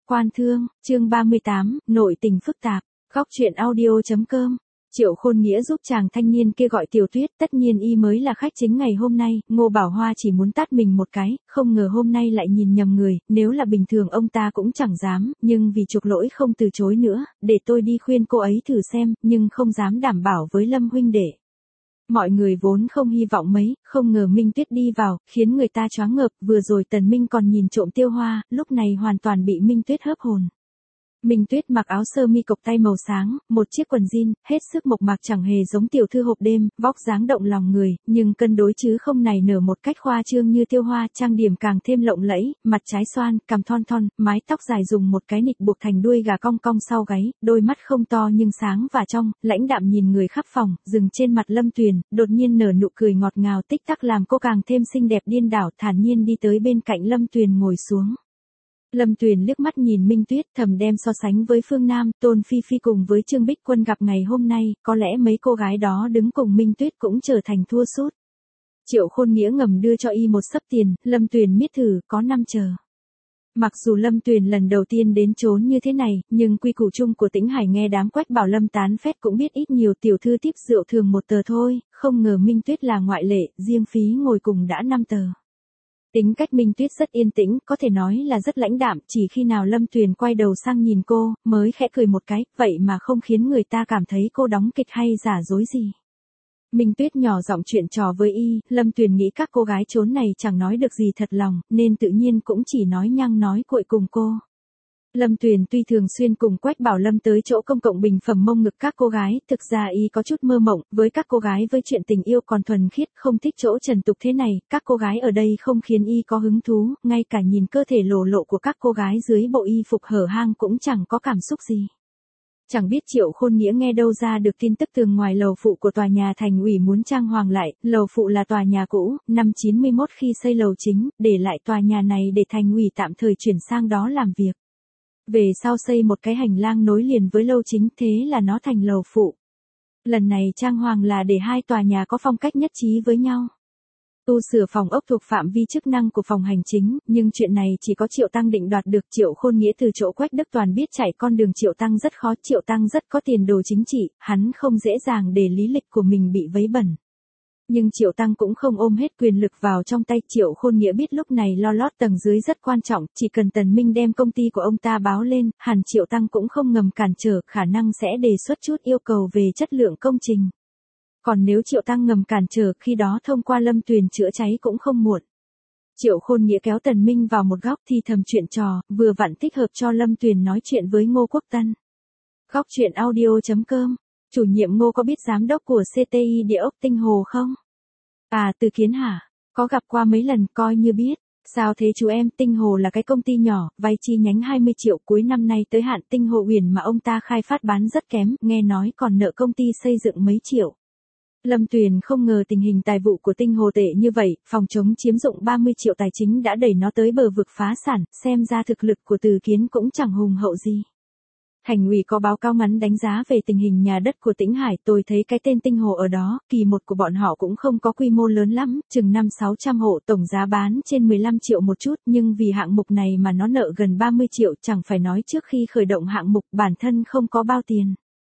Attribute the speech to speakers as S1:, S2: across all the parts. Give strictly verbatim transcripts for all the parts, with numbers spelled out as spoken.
S1: Quan thương, chương ba mươi tám, nội tình phức tạp, góc truyện audio.com. Triệu Khôn Nghĩa giúp chàng thanh niên kia gọi Tiểu Tuyết, tất nhiên y mới là khách chính ngày hôm nay. Ngô Bảo Hoa chỉ muốn tát mình một cái, không ngờ hôm nay lại nhìn nhầm người, nếu là bình thường ông ta cũng chẳng dám, nhưng vì chuộc lỗi không từ chối nữa, để tôi đi khuyên cô ấy thử xem, nhưng không dám đảm bảo với Lâm huynh đệ. Mọi người vốn không hy vọng mấy, không ngờ Minh Tuyết đi vào, khiến người ta choáng ngợp, vừa rồi Tần Minh còn nhìn trộm Tiêu Hoa, lúc này hoàn toàn bị Minh Tuyết hớp hồn. Minh Tuyết mặc áo sơ mi cộc tay màu sáng, một chiếc quần jean, hết sức mộc mạc chẳng hề giống tiểu thư hộp đêm, vóc dáng động lòng người, nhưng cân đối chứ không nài nở một cách khoa trương như Tiêu Hoa, trang điểm càng thêm lộng lẫy, mặt trái xoan, cằm thon thon, mái tóc dài dùng một cái nịt buộc thành đuôi gà cong cong sau gáy, đôi mắt không to nhưng sáng và trong, lãnh đạm nhìn người khắp phòng, dừng trên mặt Lâm Tuyền, đột nhiên nở nụ cười ngọt ngào tích tắc làm cô càng thêm xinh đẹp điên đảo, thản nhiên đi tới bên cạnh Lâm Tuyền ngồi xuống. Lâm Tuyền liếc mắt nhìn Minh Tuyết, thầm đem so sánh với Phương Nam, Tôn Phi Phi cùng với Trương Bích Quân gặp ngày hôm nay, có lẽ mấy cô gái đó đứng cùng Minh Tuyết cũng trở thành thua sút. Triệu Khôn Nghĩa ngầm đưa cho y một xấp tiền, Lâm Tuyền miết thử, có năm chờ. Mặc dù Lâm Tuyền lần đầu tiên đến chốn như thế này, nhưng quy củ chung của Tĩnh Hải nghe đám Quách Bảo Lâm tán phét cũng biết ít nhiều, tiểu thư tiếp rượu thường một tờ thôi, không ngờ Minh Tuyết là ngoại lệ, riêng phí ngồi cùng đã năm tờ. Tính cách Minh Tuyết rất yên tĩnh, có thể nói là rất lãnh đạm, chỉ khi nào Lâm Tuyền quay đầu sang nhìn cô, mới khẽ cười một cái, vậy mà không khiến người ta cảm thấy cô đóng kịch hay giả dối gì. Minh Tuyết nhỏ giọng chuyện trò với y, Lâm Tuyền nghĩ các cô gái chốn này chẳng nói được gì thật lòng, nên tự nhiên cũng chỉ nói nhăng nói cuội cùng cô. Lâm Tuyền tuy thường xuyên cùng Quách Bảo Lâm tới chỗ công cộng bình phẩm mông ngực các cô gái, thực ra y có chút mơ mộng, với các cô gái với chuyện tình yêu còn thuần khiết, không thích chỗ trần tục thế này, các cô gái ở đây không khiến y có hứng thú, ngay cả nhìn cơ thể lồ lộ của các cô gái dưới bộ y phục hở hang cũng chẳng có cảm xúc gì. Chẳng biết Triệu Khôn Nghĩa nghe đâu ra được tin tức tường ngoài lầu phụ của tòa nhà thành ủy muốn trang hoàng lại, lầu phụ là tòa nhà cũ, năm chín mươi mốt khi xây lầu chính, để lại tòa nhà này để thành ủy tạm thời chuyển sang đó làm việc. Về sau xây một cái hành lang nối liền với lầu chính, thế là nó thành lầu phụ. Lần này trang hoàng là để hai tòa nhà có phong cách nhất trí với nhau. Tu sửa phòng ốc thuộc phạm vi chức năng của phòng hành chính, nhưng chuyện này chỉ có Triệu Tăng định đoạt được. Triệu Khôn Nghĩa từ chỗ Quách Đức Toàn biết chạy con đường Triệu Tăng rất khó, Triệu Tăng rất có tiền đồ chính trị, hắn không dễ dàng để lý lịch của mình bị vấy bẩn. Nhưng Triệu Tăng cũng không ôm hết quyền lực vào trong tay. Triệu Khôn Nghĩa biết lúc này lo lót tầng dưới rất quan trọng, chỉ cần Tần Minh đem công ty của ông ta báo lên, hẳn Triệu Tăng cũng không ngầm cản trở, khả năng sẽ đề xuất chút yêu cầu về chất lượng công trình. Còn nếu Triệu Tăng ngầm cản trở, khi đó thông qua Lâm Tuyền chữa cháy cũng không muộn. Triệu Khôn Nghĩa kéo Tần Minh vào một góc thì thầm chuyện trò, vừa vặn thích hợp cho Lâm Tuyền nói chuyện với Ngô Quốc Tân. Góc truyện audio.com. Chủ nhiệm Ngô có biết giám đốc của xê tê i địa ốc Tinh Hồ không? À, Từ Kiến hả? Có gặp qua mấy lần, coi như biết. Sao thế chú em? Tinh Hồ là cái công ty nhỏ, vay chi nhánh hai mươi triệu, cuối năm nay tới hạn Tinh Hồ Uyển mà ông ta khai phát bán rất kém, nghe nói còn nợ công ty xây dựng mấy triệu. Lâm Tuyền không ngờ tình hình tài vụ của Tinh Hồ tệ như vậy, phòng chống chiếm dụng ba mươi triệu tài chính đã đẩy nó tới bờ vực phá sản, xem ra thực lực của Từ Kiến cũng chẳng hùng hậu gì. Thành ủy có báo cáo ngắn đánh giá về tình hình nhà đất của Tĩnh Hải, tôi thấy cái tên Tinh Hồ ở đó, kỳ một của bọn họ cũng không có quy mô lớn lắm, chừng năm sáu trăm hộ, tổng giá bán trên mười lăm triệu một chút, nhưng vì hạng mục này mà nó nợ gần ba mươi triệu, chẳng phải nói trước khi khởi động hạng mục bản thân không có bao tiền.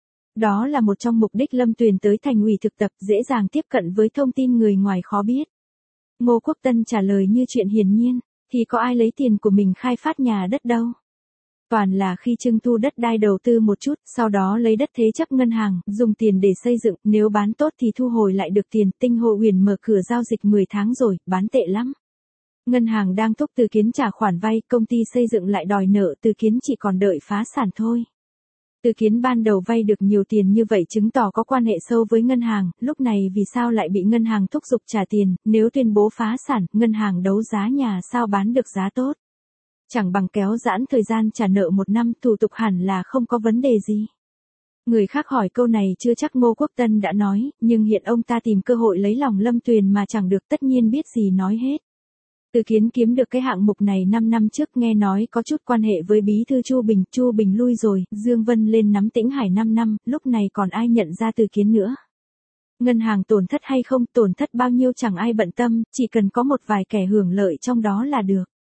S1: Đó là một trong mục đích Lâm Tuyền tới thành ủy thực tập, dễ dàng tiếp cận với thông tin người ngoài khó biết. Ngô Quốc Tân trả lời như chuyện hiển nhiên, thì có ai lấy tiền của mình khai phát nhà đất đâu. Toàn là khi trưng thu đất đai đầu tư một chút, sau đó lấy đất thế chấp ngân hàng, dùng tiền để xây dựng, nếu bán tốt thì thu hồi lại được tiền. Tinh Hồ Uyển mở cửa giao dịch mười tháng rồi, bán tệ lắm. Ngân hàng đang thúc Từ Kiến trả khoản vay, công ty xây dựng lại đòi nợ, Từ Kiến chỉ còn đợi phá sản thôi. Từ Kiến ban đầu vay được nhiều tiền như vậy chứng tỏ có quan hệ sâu với ngân hàng, lúc này vì sao lại bị ngân hàng thúc giục trả tiền, nếu tuyên bố phá sản, ngân hàng đấu giá nhà sao bán được giá tốt. Chẳng bằng kéo giãn thời gian trả nợ một năm, thủ tục hẳn là không có vấn đề gì. Người khác hỏi câu này chưa chắc Ngô Quốc Tân đã nói, nhưng hiện ông ta tìm cơ hội lấy lòng Lâm Tuyền mà chẳng được, tất nhiên biết gì nói hết. Từ Kiến kiếm được cái hạng mục này năm năm trước, nghe nói có chút quan hệ với bí thư Chu Bình, Chu Bình lui rồi, Dương Vân lên nắm Tĩnh Hải năm năm, lúc này còn ai nhận ra Từ Kiến nữa. Ngân hàng tổn thất hay không, tổn thất bao nhiêu chẳng ai bận tâm, chỉ cần có một vài kẻ hưởng lợi trong đó là được.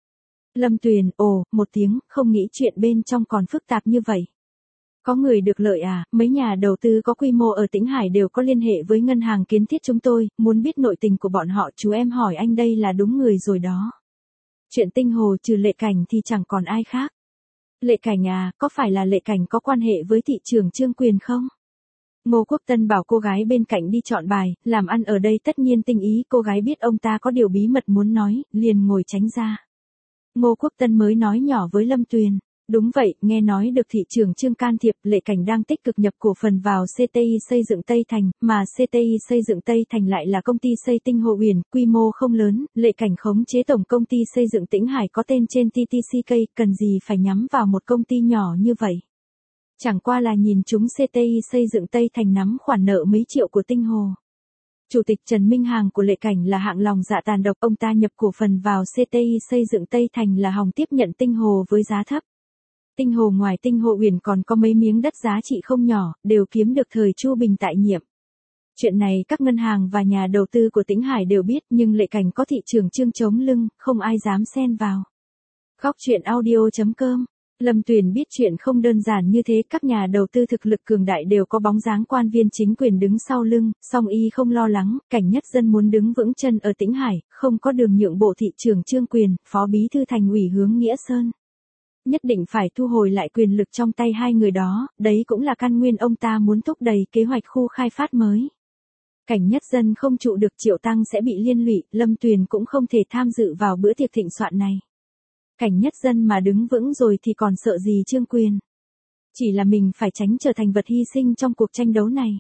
S1: Lâm Tuyền, ồ, một tiếng, không nghĩ chuyện bên trong còn phức tạp như vậy. Có người được lợi à, mấy nhà đầu tư có quy mô ở Tĩnh Hải đều có liên hệ với ngân hàng kiến thiết chúng tôi, muốn biết nội tình của bọn họ chú em hỏi anh đây là đúng người rồi đó. Chuyện Tinh Hồ trừ Lệ Cảnh thì chẳng còn ai khác. Lệ Cảnh à, có phải là Lệ Cảnh có quan hệ với thị trưởng Trương Quyền không? Ngô Quốc Tân bảo cô gái bên cạnh đi chọn bài, làm ăn ở đây tất nhiên tinh ý, cô gái biết ông ta có điều bí mật muốn nói, liền ngồi tránh ra. Ngô Quốc Tân mới nói nhỏ với Lâm Tuyền. Đúng vậy, nghe nói được thị trưởng Trương can thiệp, Lệ Cảnh đang tích cực nhập cổ phần vào xê tê i xây dựng Tây Thành, mà xê tê i xây dựng Tây Thành lại là công ty xây Tinh Hồ Uyển, quy mô không lớn, Lệ Cảnh khống chế tổng công ty xây dựng Tĩnh Hải có tên trên tê tê xê ca, cần gì phải nhắm vào một công ty nhỏ như vậy. Chẳng qua là nhìn chúng xê tê i xây dựng Tây Thành nắm khoản nợ mấy triệu của Tinh Hồ. Chủ tịch Trần Minh Hàng của Lệ Cảnh là hạng lòng dạ tàn độc, ông ta nhập cổ phần vào xê tê i xây dựng Tây Thành là hòng tiếp nhận Tinh Hồ với giá thấp. Tinh Hồ ngoài Tinh Hồ Uyển còn có mấy miếng đất giá trị không nhỏ, đều kiếm được thời Chu Bình tại nhiệm. Chuyện này các ngân hàng và nhà đầu tư của Tĩnh Hải đều biết, nhưng Lệ Cảnh có thị trưởng Trương chống lưng, không ai dám xen vào. Góc chuyện audio chấm com. Lâm Tuyền biết chuyện không đơn giản như thế, các nhà đầu tư thực lực cường đại đều có bóng dáng quan viên chính quyền đứng sau lưng, song y không lo lắng, Cảnh Nhất Dân muốn đứng vững chân ở Tĩnh Hải, không có đường nhượng bộ thị trưởng Trương Quyền, phó bí thư thành ủy Hướng Nghĩa Sơn. Nhất định phải thu hồi lại quyền lực trong tay hai người đó, đấy cũng là căn nguyên ông ta muốn thúc đẩy kế hoạch khu khai phát mới. Cảnh Nhất Dân không trụ được Triệu Tăng sẽ bị liên lụy, Lâm Tuyền cũng không thể tham dự vào bữa tiệc thịnh soạn này. Cảnh Nhất Dân mà đứng vững rồi thì còn sợ gì Trương Quyền. Chỉ là mình phải tránh trở thành vật hy sinh trong cuộc tranh đấu này.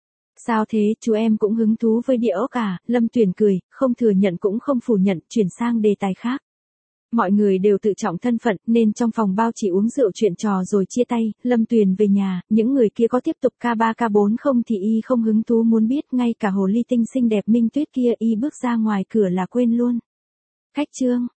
S1: Sao thế, chú em cũng hứng thú với địa ốc à? Lâm Tuyền cười, không thừa nhận cũng không phủ nhận, chuyển sang đề tài khác. Mọi người đều tự trọng thân phận nên trong phòng bao chỉ uống rượu chuyện trò rồi chia tay, Lâm Tuyền về nhà, những người kia có tiếp tục ca ba ca bốn không thì y không hứng thú muốn biết, ngay cả hồ ly tinh xinh đẹp Minh Tuyết kia y bước ra ngoài cửa là quên luôn. Khách Trương.